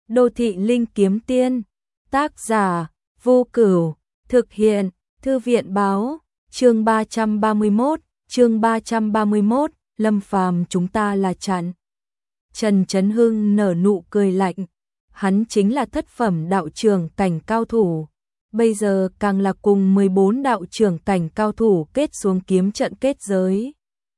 Đô thị linh kiếm tiên, tác giả Vô Cửu, thực hiện Thư viện báo, chương 331, Lâm Phàm chúng ta là chặn. Trần Chấn Hưng nở nụ cười lạnh, hắn chính là thất phẩm đạo trưởng cảnh cao thủ, bây giờ càng là cùng 14 đạo trưởng cảnh cao thủ kết xuống kiếm trận kết giới.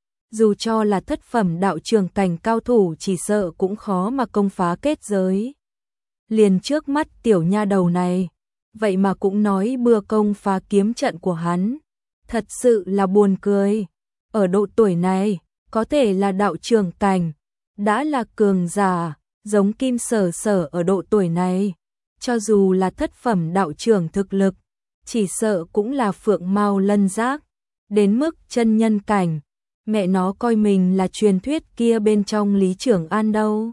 Dù cho là thất phẩm đạo trưởng cảnh cao thủ chỉ sợ cũng khó mà công phá kết giới. Liền trước mắt tiểu nha đầu này, vậy mà cũng nói bừa công phá kiếm trận của hắn. Thật sự là buồn cười. Ở độ tuổi này, có thể là đạo trưởng cảnh, đã là cường giả, giống Kim Sở Sở ở độ tuổi này. Cho dù là thất phẩm đạo trưởng thực lực, chỉ sợ cũng là phượng mao lân giác, đến mức chân nhân cảnh. Mẹ nó coi mình là truyền thuyết kia bên trong Lý Trưởng An đâu.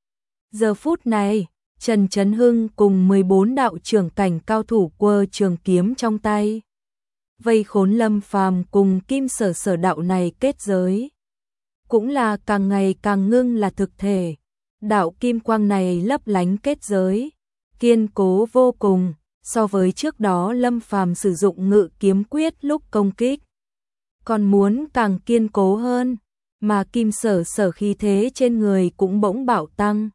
Giờ phút này, Trần Chấn Hưng cùng 14 đạo trưởng cảnh cao thủ quơ trường kiếm trong tay, vây khốn Lâm Phàm cùng Kim Sở Sở đạo này kết giới. Cũng là càng ngày càng ngưng là thực thể, đạo kim quang này lấp lánh kết giới, kiên cố vô cùng, so với trước đó Lâm Phàm sử dụng ngự kiếm quyết lúc công kích, còn muốn càng kiên cố hơn, mà Kim Sở Sở khí thế trên người cũng bỗng bạo tăng.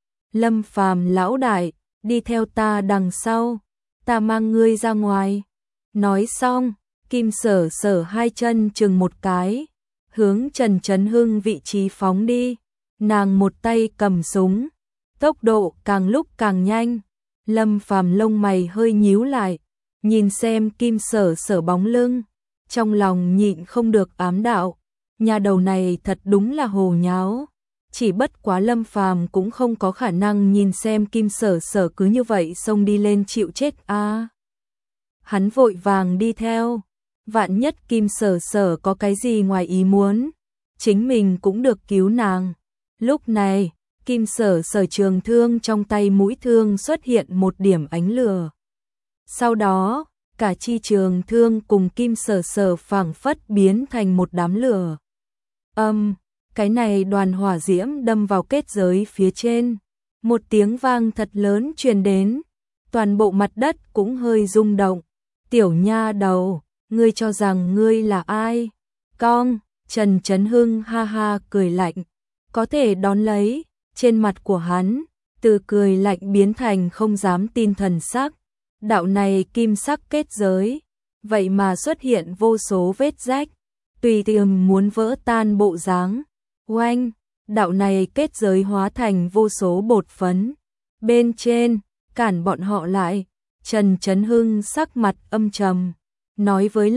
Lâm Phàm lão đại, đi theo ta đằng sau, ta mang ngươi ra ngoài. Nói xong, Kim Sở Sở hai chân chừng một cái, hướng Trần Chấn Hưng vị trí phóng đi. Nàng một tay cầm súng, tốc độ càng lúc càng nhanh. Lâm Phàm lông mày hơi nhíu lại, nhìn xem Kim Sở Sở bóng lưng, trong lòng nhịn không được ám đạo, nhà đầu này thật đúng là hồ nháo. Chỉ bất quá Lâm Phàm cũng không có khả năng nhìn xem Kim Sở Sở cứ như vậy xông đi lên chịu chết a. Hắn vội vàng đi theo, vạn nhất Kim Sở Sở có cái gì ngoài ý muốn, chính mình cũng được cứu nàng. Lúc này, Kim Sở Sở trường thương trong tay mũi thương xuất hiện một điểm ánh lửa. Sau đó, cả chi trường thương cùng Kim Sở Sở phảng phất biến thành một đám lửa. Cái này đoàn hỏa diễm đâm vào kết giới phía trên, một tiếng vang thật lớn truyền đến, toàn bộ mặt đất cũng hơi rung động. Tiểu nha đầu, ngươi cho rằng ngươi là ai? Con, Trần Chấn Hưng ha ha cười lạnh, có thể đón lấy, trên mặt của hắn, từ cười lạnh biến thành không dám tin thần sắc. Đạo này kim sắc kết giới, vậy mà xuất hiện vô số vết rách, tùy tiện muốn vỡ tan bộ dáng. Oanh, đạo này kết giới hóa thành vô số bột phấn. Bên trên, cản bọn họ lại. Trần Chấn Hưng sắc mặt âm trầm, nói với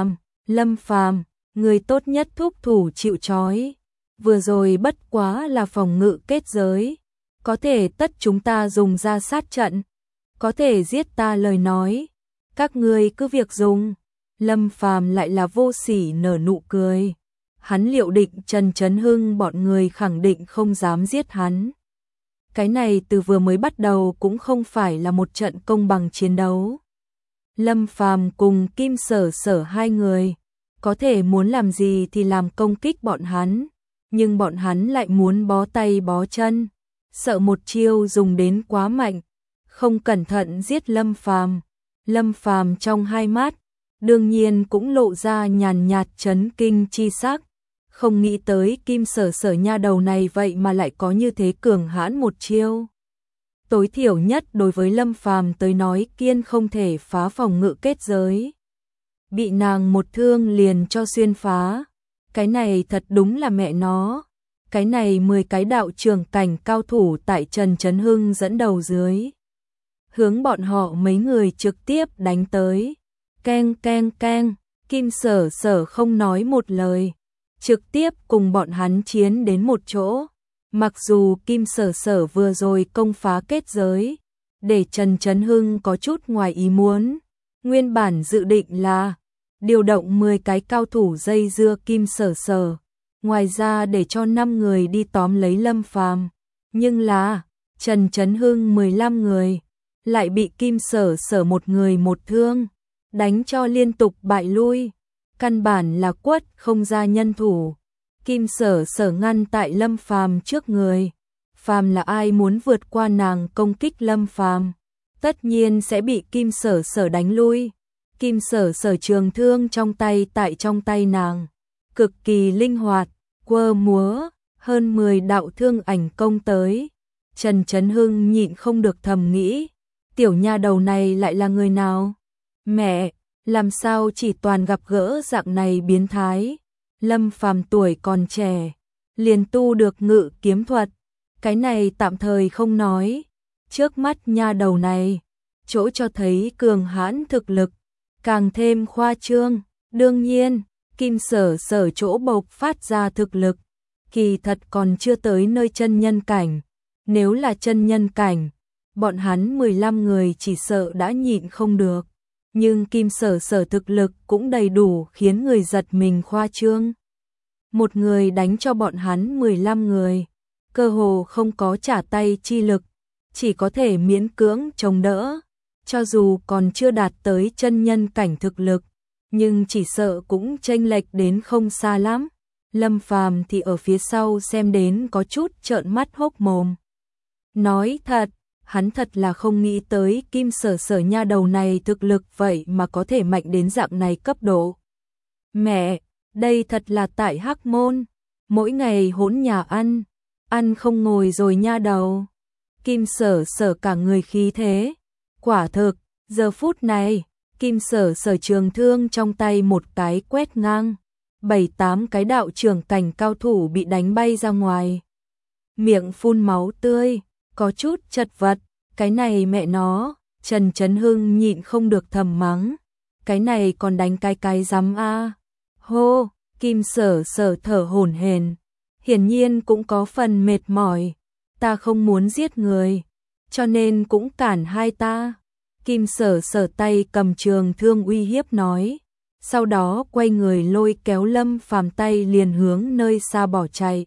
Lâm Phàm, người tốt nhất thúc thủ chịu trói. Vừa rồi bất quá là phòng ngự kết giới, có thể tất chúng ta dùng ra sát trận, có thể giết ta lời nói, các ngươi cứ việc dùng. Lâm Phàm lại là vô sỉ nở nụ cười. Hắn liệu định Trần Chấn Hưng bọn người khẳng định không dám giết hắn. Cái này từ vừa mới bắt đầu cũng không phải là một trận công bằng chiến đấu. Lâm Phàm cùng Kim Sở Sở hai người, có thể muốn làm gì thì làm công kích bọn hắn, nhưng bọn hắn lại muốn bó tay bó chân, sợ một chiêu dùng đến quá mạnh, không cẩn thận giết Lâm Phàm. Lâm Phàm trong hai mắt, đương nhiên cũng lộ ra nhàn nhạt chấn kinh chi sắc. Không nghĩ tới Kim Sở Sở nha đầu này vậy mà lại có như thế cường hãn một chiêu. Tối thiểu nhất đối với Lâm Phàm tới nói kiên không thể phá phòng ngự kết giới. Bị nàng một thương liền cho xuyên phá. Cái này thật đúng là mẹ nó. Cái này 10 cái đạo trưởng cảnh cao thủ tại Trần Chấn Hưng dẫn đầu dưới, hướng bọn họ mấy người trực tiếp đánh tới. Keng keng keng, Kim Sở Sở không nói một lời, trực tiếp cùng bọn hắn chiến đến một chỗ. Mặc dù Kim Sở Sở vừa rồi công phá kết giới, để Trần Chấn Hưng có chút ngoài ý muốn, nguyên bản dự định là điều động 10 cái cao thủ dây dưa Kim Sở Sở, ngoài ra để cho 5 người đi tóm lấy Lâm Phàm, nhưng là Trần Chấn Hưng 15 người lại bị Kim Sở Sở một người một thương đánh cho liên tục bại lui, căn bản là quất không ra nhân thủ. Kim Sở Sở ngăn tại Lâm Phàm trước người, Phàm là ai muốn vượt qua nàng công kích Lâm Phàm, tất nhiên sẽ bị Kim Sở Sở đánh lui. Kim Sở Sở trường thương trong tay tại trong tay nàng, cực kỳ linh hoạt, quơ múa, hơn 10 đạo thương ảnh công tới. Trần Chấn Hưng nhịn không được thầm nghĩ, tiểu nha đầu này lại là người nào? Mẹ, làm sao chỉ toàn gặp gỡ dạng này biến thái? Lâm Phàm tuổi còn trẻ, liền tu được ngự kiếm thuật, cái này tạm thời không nói. Trước mắt nha đầu này, chỗ cho thấy cường hãn thực lực, càng thêm khoa trương. Đương nhiên, Kim Sở Sở chỗ bộc phát ra thực lực, kỳ thật còn chưa tới nơi chân nhân cảnh. Nếu là chân nhân cảnh, bọn hắn 15 người chỉ sợ đã nhịn không được. Nhưng Kim Sở Sở thực lực cũng đầy đủ khiến người giật mình khoa trương. Một người đánh cho bọn hắn 15 người, cơ hồ không có trả tay chi lực, chỉ có thể miễn cưỡng chống đỡ. Cho dù còn chưa đạt tới chân nhân cảnh thực lực, nhưng chỉ sợ cũng chênh lệch đến không xa lắm. Lâm Phàm thì ở phía sau xem đến có chút trợn mắt hốc mồm. Nói thật, hắn thật là không nghĩ tới Kim Sở Sở nha đầu này thực lực vậy mà có thể mạnh đến dạng này cấp độ. Mẹ, đây thật là tại Hắc Môn, mỗi ngày hỗn nhà ăn không ngồi rồi nha đầu. Kim Sở Sở cả người khí thế. Quả thực, giờ phút này, Kim Sở Sở trường thương trong tay một cái quét ngang, 7-8 cái đạo trưởng cảnh cao thủ bị đánh bay ra ngoài. Miệng phun máu tươi, có chút chật vật, cái này mẹ nó, Trần Chấn Hưng nhịn không được thầm mắng, cái này còn đánh cái rắm a. Hô, Kim Sở Sở thở hổn hển, hiển nhiên cũng có phần mệt mỏi, ta không muốn giết người, cho nên cũng cản hai ta. Kim Sở Sở tay cầm trường thương uy hiếp nói, sau đó quay người lôi kéo Lâm Phàm tay liền hướng nơi xa bỏ chạy.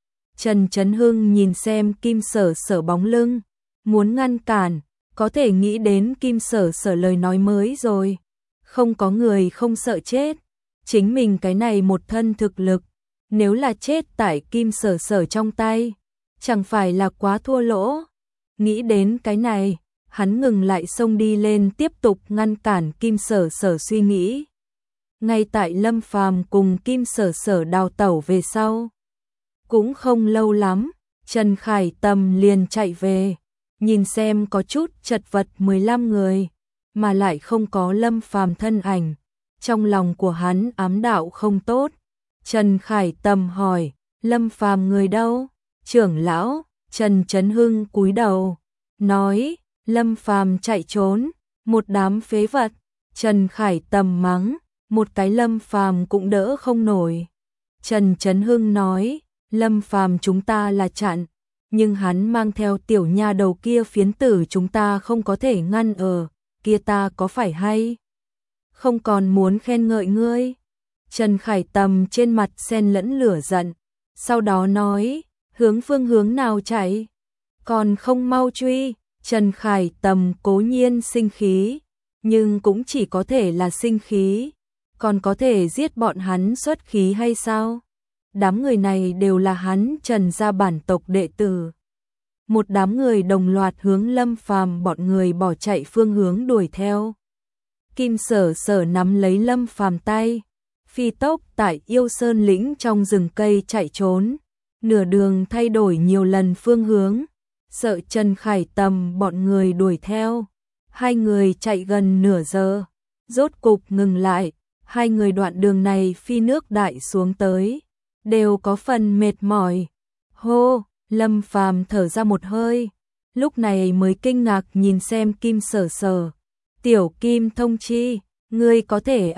Trần Chấn Hưng nhìn xem Kim Sở Sở bóng lưng, muốn ngăn cản, có thể nghĩ đến Kim Sở Sở lời nói mới rồi. Không có người không sợ chết, chính mình cái này một thân thực lực, nếu là chết tại Kim Sở Sở trong tay, chẳng phải là quá thua lỗ. Nghĩ đến cái này, hắn ngừng lại xông đi lên tiếp tục ngăn cản Kim Sở Sở suy nghĩ. Ngay tại Lâm Phàm cùng Kim Sở Sở đào tẩu về sau, cũng không lâu lắm, Trần Khải Tầm liền chạy về, nhìn xem có chút chật vật 15 người, mà lại không có Lâm Phàm thân ảnh, trong lòng của hắn ám đạo không tốt. Trần Khải Tầm hỏi, Lâm Phàm người đâu? Trưởng lão, Trần Chấn Hưng cúi đầu, nói, Lâm Phàm chạy trốn, một đám phế vật. Trần Khải Tầm mắng, một cái Lâm Phàm cũng đỡ không nổi. Trần Chấn Hưng nói, Lâm Phàm chúng ta là chặn, nhưng hắn mang theo tiểu nha đầu kia phiến tử chúng ta không có thể ngăn ở, kia ta có phải hay không còn muốn khen ngợi ngươi. Trần Khải Tầm trên mặt xen lẫn lửa giận, sau đó nói, hướng phương hướng nào chạy, còn không mau truy. Trần Khải Tầm cố nhiên sinh khí, nhưng cũng chỉ có thể là sinh khí, còn có thể giết bọn hắn xuất khí hay sao? Đám người này đều là hắn Trần gia bản tộc đệ tử. Một đám người đồng loạt hướng Lâm Phàm bọn người bỏ chạy phương hướng đuổi theo. Kim Sở Sở nắm lấy Lâm Phàm tay, phi tốc tại Yêu Sơn lĩnh trong rừng cây chạy trốn, nửa đường thay đổi nhiều lần phương hướng, sợ Trần Khải Tầm bọn người đuổi theo. Hai người chạy gần nửa giờ, rốt cục ngừng lại, hai người đoạn đường này phi nước đại xuống tới, đều có phần mệt mỏi. Hô, Lâm Phàm thở ra một hơi, lúc này mới kinh ngạc nhìn xem Kim Sở Sở. Tiểu Kim Thông Chi, ngươi có thể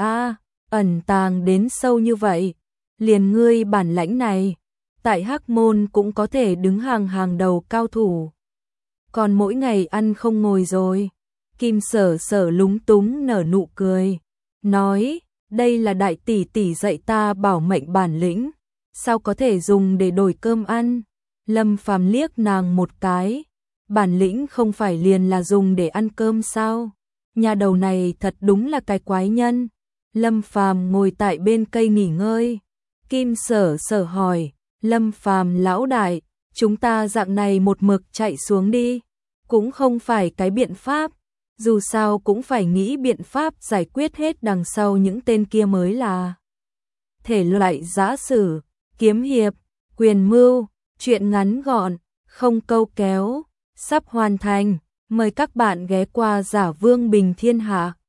ẩn tàng đến sâu như vậy, liền ngươi bản lãnh này, tại Hắc Môn cũng có thể đứng hàng đầu cao thủ. Còn mỗi ngày ăn không ngồi rồi. Kim Sở Sở lúng túng nở nụ cười, nói, đây là đại tỷ tỷ dạy ta bảo mệnh bản lĩnh, sao có thể dùng để đổi cơm ăn. Lâm Phàm liếc nàng một cái, bản lĩnh không phải liền là dùng để ăn cơm sao? Nhà đầu này thật đúng là cái quái nhân. Lâm Phàm ngồi tại bên cây nghỉ ngơi. Kim Sở Sở hỏi, Lâm Phàm lão đại, chúng ta dạng này một mực chạy xuống đi, cũng không phải cái biện pháp, dù sao cũng phải nghĩ biện pháp giải quyết hết đằng sau những tên kia mới là. Thể loại giã sử, kiếm hiệp, quyền mưu, truyện ngắn gọn, không câu kéo, sắp hoàn thành, mời các bạn ghé qua Giả Vương Bình Thiên Hạ.